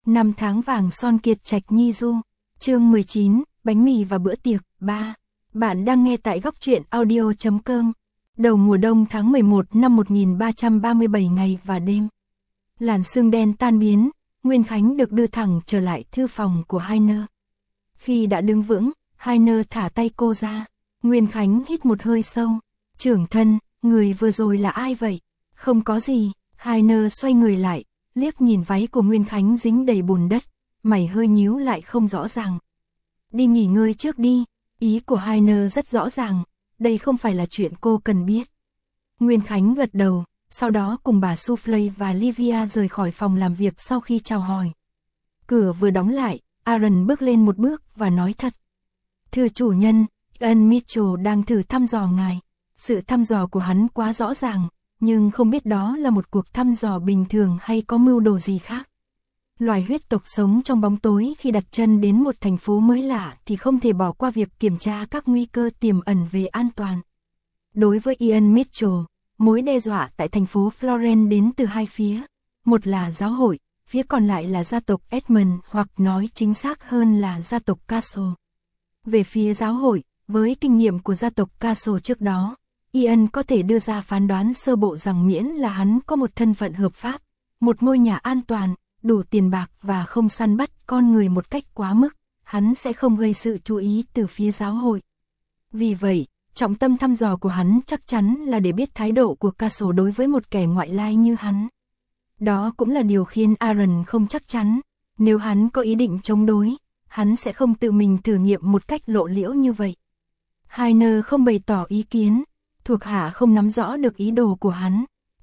Năm tháng vàng son kiệt trạch nhi du. Chương 19, bánh mì và bữa tiệc 3. Bạn đang nghe tại góc truyện audio.com. Đầu mùa đông tháng 11 năm 1337 ngày và đêm. Làn sương đen tan biến, Nguyên Khánh được đưa thẳng trở lại thư phòng của Heiner. Khi đã đứng vững, Heiner thả tay cô ra. Nguyên Khánh hít một hơi sâu. Trưởng thân, người vừa rồi là ai vậy? Không có gì. Heiner xoay người lại, liếc nhìn váy của Nguyên Khánh dính đầy bùn đất, mày hơi nhíu lại không rõ ràng. Đi nghỉ ngơi trước đi, ý của Heiner rất rõ ràng, đây không phải là chuyện cô cần biết. Nguyên Khánh gật đầu, sau đó cùng bà Soufflé và Livia rời khỏi phòng làm việc sau khi chào hỏi. Cửa vừa đóng lại, Aaron bước lên một bước và nói thật. Thưa chủ nhân, Ian Mitchell đang thử thăm dò ngài. Sự thăm dò của hắn quá rõ ràng, nhưng không biết đó là một cuộc thăm dò bình thường hay có mưu đồ gì khác. Loài huyết tộc sống trong bóng tối khi đặt chân đến một thành phố mới lạ thì không thể bỏ qua việc kiểm tra các nguy cơ tiềm ẩn về an toàn. Đối với Ian Mitchell, mối đe dọa tại thành phố Florence đến từ hai phía. Một là giáo hội, phía còn lại là gia tộc Edmund, hoặc nói chính xác hơn là gia tộc Castle. Về phía giáo hội, với kinh nghiệm của gia tộc Castle trước đó, Ian có thể đưa ra phán đoán sơ bộ rằng miễn là hắn có một thân phận hợp pháp, một ngôi nhà an toàn, đủ tiền bạc và không săn bắt con người một cách quá mức, hắn sẽ không gây sự chú ý từ phía giáo hội. Vì vậy, trọng tâm thăm dò của hắn chắc chắn là để biết thái độ của Castle đối với một kẻ ngoại lai như hắn. Đó cũng là điều khiến Aaron không chắc chắn, nếu hắn có ý định chống đối, hắn sẽ không tự mình thử nghiệm một cách lộ liễu như vậy. Heiner không bày tỏ ý kiến, thuộc hạ không nắm rõ được ý đồ của hắn.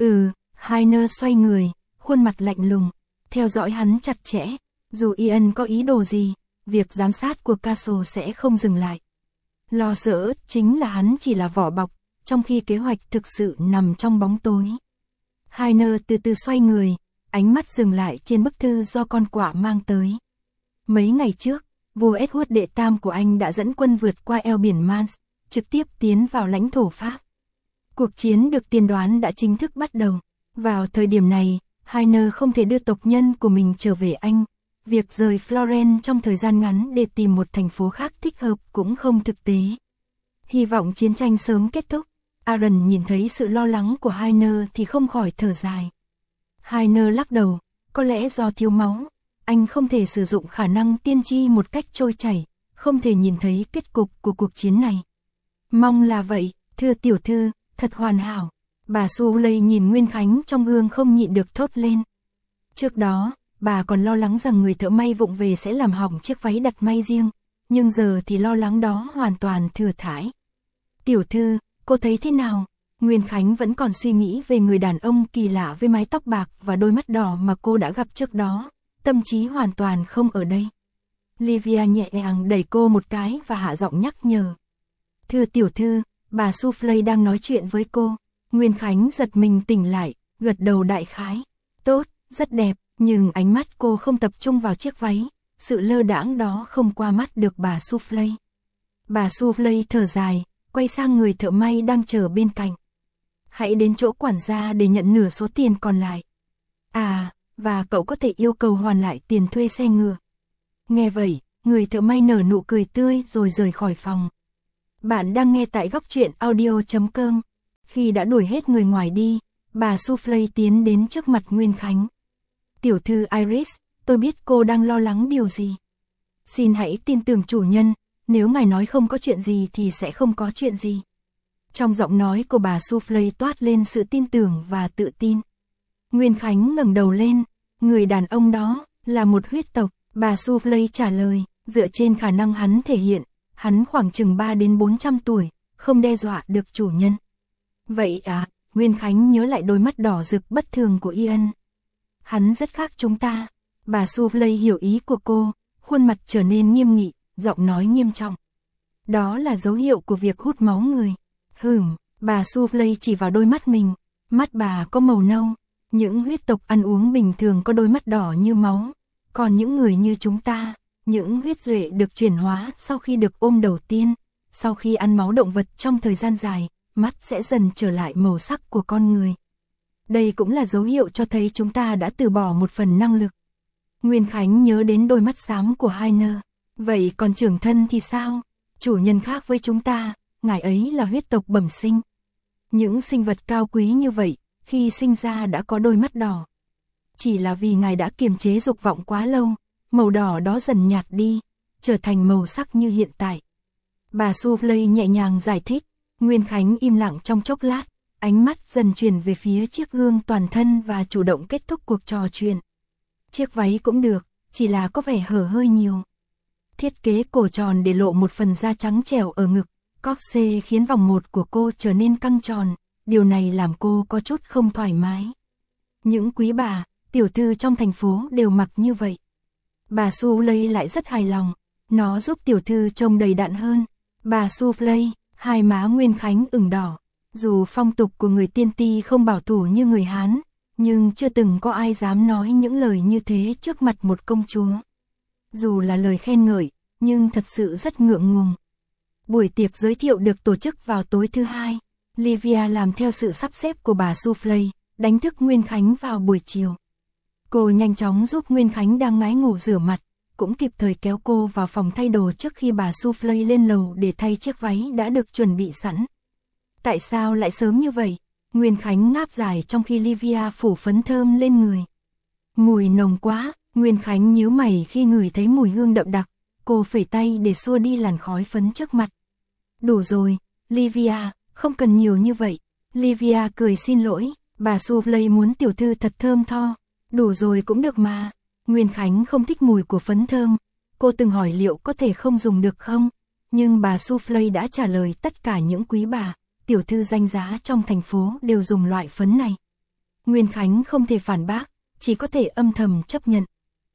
Heiner xoay người, khuôn mặt lạnh lùng, theo dõi hắn chặt chẽ. Dù Ian có ý đồ gì, việc giám sát của Castle sẽ không dừng lại. Lo sợ chính là hắn chỉ là vỏ bọc, trong khi kế hoạch thực sự nằm trong bóng tối. Heiner từ từ xoay người, ánh mắt dừng lại trên bức thư do con quạ mang tới. Mấy ngày trước, vua Edward đệ tam của anh đã dẫn quân vượt qua eo biển Mans, trực tiếp tiến vào lãnh thổ Pháp. Cuộc chiến được tiên đoán đã chính thức bắt đầu. Vào thời điểm này, Heiner không thể đưa tộc nhân của mình trở về Anh. Việc rời Florence trong thời gian ngắn để tìm một thành phố khác thích hợp cũng không thực tế. Hy vọng chiến tranh sớm kết thúc. Aaron nhìn thấy sự lo lắng của Heiner thì không khỏi thở dài. Heiner lắc đầu, có lẽ do thiếu máu, anh không thể sử dụng khả năng tiên tri một cách trôi chảy, không thể nhìn thấy kết cục của cuộc chiến này. Mong là vậy, thưa tiểu thư, thật hoàn hảo. Bà Soufflé nhìn Nguyên Khánh trong gương không nhịn được thốt lên. Trước đó, bà còn lo lắng rằng người thợ may vụng về sẽ làm hỏng chiếc váy đặt may riêng, nhưng giờ thì lo lắng đó hoàn toàn thừa thãi. Tiểu thư, cô thấy thế nào? Nguyên Khánh vẫn còn suy nghĩ về người đàn ông kỳ lạ với mái tóc bạc và đôi mắt đỏ mà cô đã gặp trước đó, tâm trí hoàn toàn không ở đây. Livia nhẹ nhàng đẩy cô một cái và hạ giọng nhắc nhở. Thưa tiểu thư, bà Soufflé đang nói chuyện với cô. Nguyên Khánh giật mình tỉnh lại, gật đầu đại khái. Tốt, rất đẹp, nhưng ánh mắt cô không tập trung vào chiếc váy, sự lơ đãng đó không qua mắt được bà Soufflé. Bà Soufflé thở dài, quay sang người thợ may đang chờ bên cạnh. Hãy đến chỗ quản gia để nhận nửa số tiền còn lại. Và cậu có thể yêu cầu hoàn lại tiền thuê xe ngựa. Nghe vậy, người thợ may nở nụ cười tươi rồi rời khỏi phòng. Bạn đang nghe tại góc truyện audio.com. Khi đã đuổi hết người ngoài đi, bà Soufflé tiến đến trước mặt Nguyên Khánh. Tiểu thư Iris, tôi biết cô đang lo lắng điều gì. Xin hãy tin tưởng chủ nhân, nếu ngài nói không có chuyện gì thì sẽ không có chuyện gì. Trong giọng nói của bà Soufflé toát lên sự tin tưởng và tự tin. Nguyên Khánh ngẩng đầu lên, người đàn ông đó là một huyết tộc, bà Soufflé trả lời, dựa trên khả năng hắn thể hiện, hắn khoảng chừng 3 đến 400 tuổi, không đe dọa được chủ nhân. Vậy Nguyên Khánh nhớ lại đôi mắt đỏ rực bất thường của Ian. Hắn rất khác chúng ta. Bà Soufflé hiểu ý của cô, khuôn mặt trở nên nghiêm nghị, giọng nói nghiêm trọng. Đó là dấu hiệu của việc hút máu người. Bà Soufflé chỉ vào đôi mắt mình, mắt bà có màu nâu. Những huyết tộc ăn uống bình thường có đôi mắt đỏ như máu, còn những người như chúng ta, những huyết duệ được chuyển hóa sau khi được ôm đầu tiên, sau khi ăn máu động vật trong thời gian dài, mắt sẽ dần trở lại màu sắc của con người. Đây cũng là dấu hiệu cho thấy chúng ta đã từ bỏ một phần năng lực. Nguyên Khánh nhớ đến đôi mắt xám của Hainer. Vậy còn trưởng thân thì sao? Chủ nhân khác với chúng ta, ngài ấy là huyết tộc bẩm sinh. Những sinh vật cao quý như vậy, khi sinh ra đã có đôi mắt đỏ. Chỉ là vì ngài đã kiềm chế dục vọng quá lâu, màu đỏ đó dần nhạt đi, trở thành màu sắc như hiện tại. Bà Souffley nhẹ nhàng giải thích. Nguyên Khánh im lặng trong chốc lát, ánh mắt dần chuyển về phía chiếc gương toàn thân và chủ động kết thúc cuộc trò chuyện. Chiếc váy cũng được, chỉ là có vẻ hở hơi nhiều. Thiết kế cổ tròn để lộ một phần da trắng trẻo ở ngực, corset khiến vòng một của cô trở nên căng tròn, điều này làm cô có chút không thoải mái. Những quý bà, tiểu thư trong thành phố đều mặc như vậy. Bà Souffley lại rất hài lòng, nó giúp tiểu thư trông đầy đặn hơn. Bà Souffley, hai má Nguyên Khánh ửng đỏ. Dù phong tục của người tiên ti không bảo thủ như người Hán, nhưng chưa từng có ai dám nói những lời như thế trước mặt một công chúa. Dù là lời khen ngợi, nhưng thật sự rất ngượng ngùng. Buổi tiệc giới thiệu được tổ chức vào tối thứ hai. Livia làm theo sự sắp xếp của bà Souffley, đánh thức Nguyên Khánh vào buổi chiều. Cô nhanh chóng giúp Nguyên Khánh đang ngái ngủ rửa mặt, cũng kịp thời kéo cô vào phòng thay đồ trước khi bà Souffley lên lầu để thay chiếc váy đã được chuẩn bị sẵn. Tại sao lại sớm như vậy? Nguyên Khánh ngáp dài trong khi Livia phủ phấn thơm lên người. Mùi nồng quá, Nguyên Khánh nhíu mày khi ngửi thấy mùi hương đậm đặc, cô phẩy tay để xua đi làn khói phấn trước mặt. Đủ rồi, Livia, không cần nhiều như vậy. Livia cười xin lỗi, bà Souffley muốn tiểu thư thật thơm tho. Đủ rồi cũng được mà. Nguyên Khánh không thích mùi của phấn thơm, cô từng hỏi liệu có thể không dùng được không, nhưng bà Souffley đã trả lời tất cả những quý bà, tiểu thư danh giá trong thành phố đều dùng loại phấn này. Nguyên Khánh không thể phản bác, chỉ có thể âm thầm chấp nhận.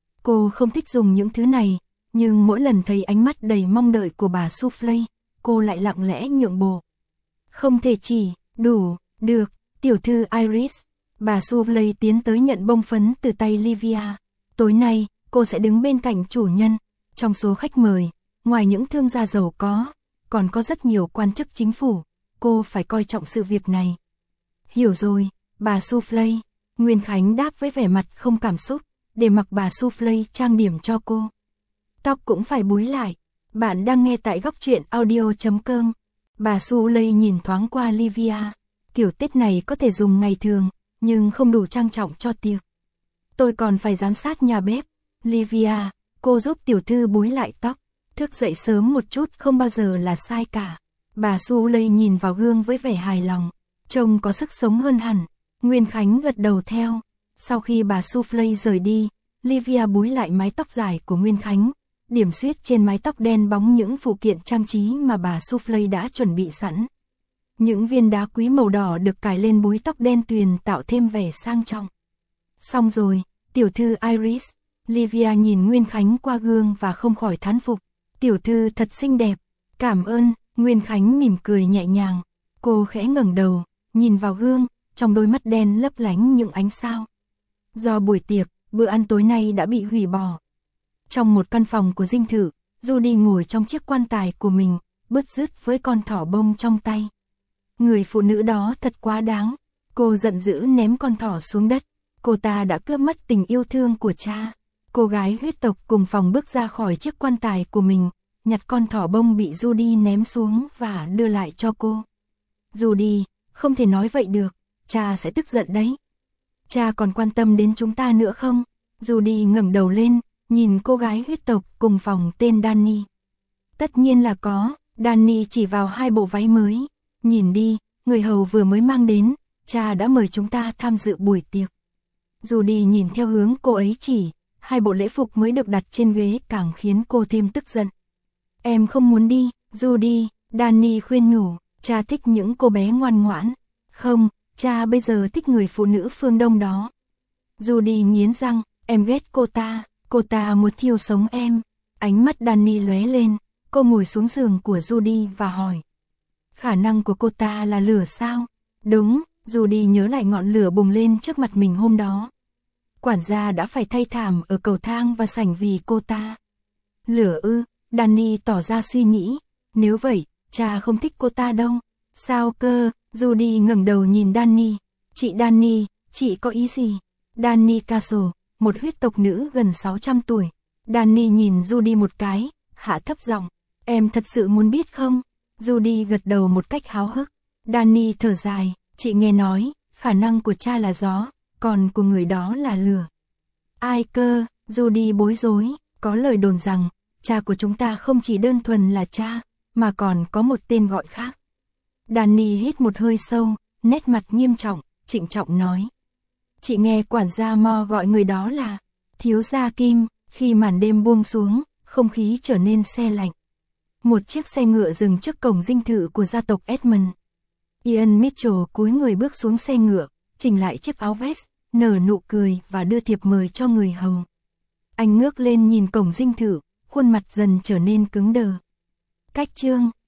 Cô không thích dùng những thứ này, nhưng mỗi lần thấy ánh mắt đầy mong đợi của bà Souffley, cô lại lặng lẽ nhượng bộ. Không thể chỉ, đủ, được, tiểu thư Iris. Bà Souffley tiến tới nhận bông phấn từ tay Livia. Tối nay, cô sẽ đứng bên cạnh chủ nhân. Trong số khách mời, ngoài những thương gia giàu có, còn có rất nhiều quan chức chính phủ. Cô phải coi trọng sự việc này. Hiểu rồi, bà Souffley. Nguyên Khánh đáp với vẻ mặt không cảm xúc, để mặc bà Souffley trang điểm cho cô. Tóc cũng phải búi lại. Bạn đang nghe tại góc truyện audio.com. Bà Souffley nhìn thoáng qua Livia. Kiểu tết này có thể dùng ngày thường, nhưng không đủ trang trọng cho tiệc. Tôi còn phải giám sát nhà bếp. Livia, cô giúp tiểu thư búi lại tóc. Thức dậy sớm một chút không bao giờ là sai cả. Bà Souffley nhìn vào gương với vẻ hài lòng. Trông có sức sống hơn hẳn. Nguyên Khánh gật đầu theo. Sau khi bà Souffley rời đi, Livia búi lại mái tóc dài của Nguyên Khánh. Điểm xuyết trên mái tóc đen bóng những phụ kiện trang trí mà bà Souffley đã chuẩn bị sẵn. Những viên đá quý màu đỏ được cài lên búi tóc đen tuyền tạo thêm vẻ sang trọng. Xong rồi, tiểu thư Iris. Livia nhìn Nguyên Khánh qua gương và không khỏi thán phục. Tiểu thư thật xinh đẹp. Cảm ơn. Nguyên Khánh mỉm cười nhẹ nhàng. Cô khẽ ngẩng đầu, nhìn vào gương, trong đôi mắt đen lấp lánh những ánh sao. Do buổi tiệc, bữa ăn tối nay đã bị hủy bỏ. Trong một căn phòng của dinh thự, Judy ngồi trong chiếc quan tài của mình, bứt rứt với con thỏ bông trong tay. Người phụ nữ đó thật quá đáng. Cô giận dữ ném con thỏ xuống đất. Cô ta đã cướp mất tình yêu thương của cha. Cô gái huyết tộc cùng phòng bước ra khỏi chiếc quan tài của mình, nhặt con thỏ bông bị Judy ném xuống và đưa lại cho cô. Judy, không thể nói vậy được, cha sẽ tức giận đấy. Cha còn quan tâm đến chúng ta nữa không? Judy ngẩng đầu lên, nhìn cô gái huyết tộc cùng phòng tên Danny. Tất nhiên là có. Danny chỉ vào hai bộ váy mới. Nhìn đi, người hầu vừa mới mang đến, cha đã mời chúng ta tham dự buổi tiệc. Judy nhìn theo hướng cô ấy chỉ, hai bộ lễ phục mới được đặt trên ghế càng khiến cô thêm tức giận. Em không muốn đi, Judy, Danny khuyên nhủ, cha thích những cô bé ngoan ngoãn. Không, cha bây giờ thích người phụ nữ phương Đông đó. Judy nghiến răng, em ghét cô ta muốn thiêu sống em. Ánh mắt Danny lóe lên, cô ngồi xuống giường của Judy và hỏi. Khả năng của cô ta là lửa sao? Đúng, Judy nhớ lại ngọn lửa bùng lên trước mặt mình hôm đó. Quản gia đã phải thay thảm ở cầu thang và sảnh vì cô ta. Lửa ư? Danny tỏ ra suy nghĩ. Nếu vậy, cha không thích cô ta đâu. Sao cơ? Judy ngẩng đầu nhìn Danny. Chị Danny, chị có ý gì? Danny Castle, một huyết tộc nữ gần 600 tuổi. Danny nhìn Judy một cái, hạ thấp giọng, em thật sự muốn biết không? Judy gật đầu một cách háo hức. Danny thở dài, chị nghe nói, khả năng của cha là gió, còn của người đó là lửa. Ai cơ? Judy bối rối, có lời đồn rằng, cha của chúng ta không chỉ đơn thuần là cha, mà còn có một tên gọi khác. Danny hít một hơi sâu, nét mặt nghiêm trọng, trịnh trọng nói. Chị nghe quản gia Mo gọi người đó là thiếu gia Kim. Khi màn đêm buông xuống, không khí trở nên se lạnh. Một chiếc xe ngựa dừng trước cổng dinh thự của gia tộc Edmund. Ian Mitchell cúi người bước xuống xe ngựa, chỉnh lại chiếc áo vest, nở nụ cười và đưa thiệp mời cho người hầu. Anh ngước lên nhìn cổng dinh thự, khuôn mặt dần trở nên cứng đờ. Cách chương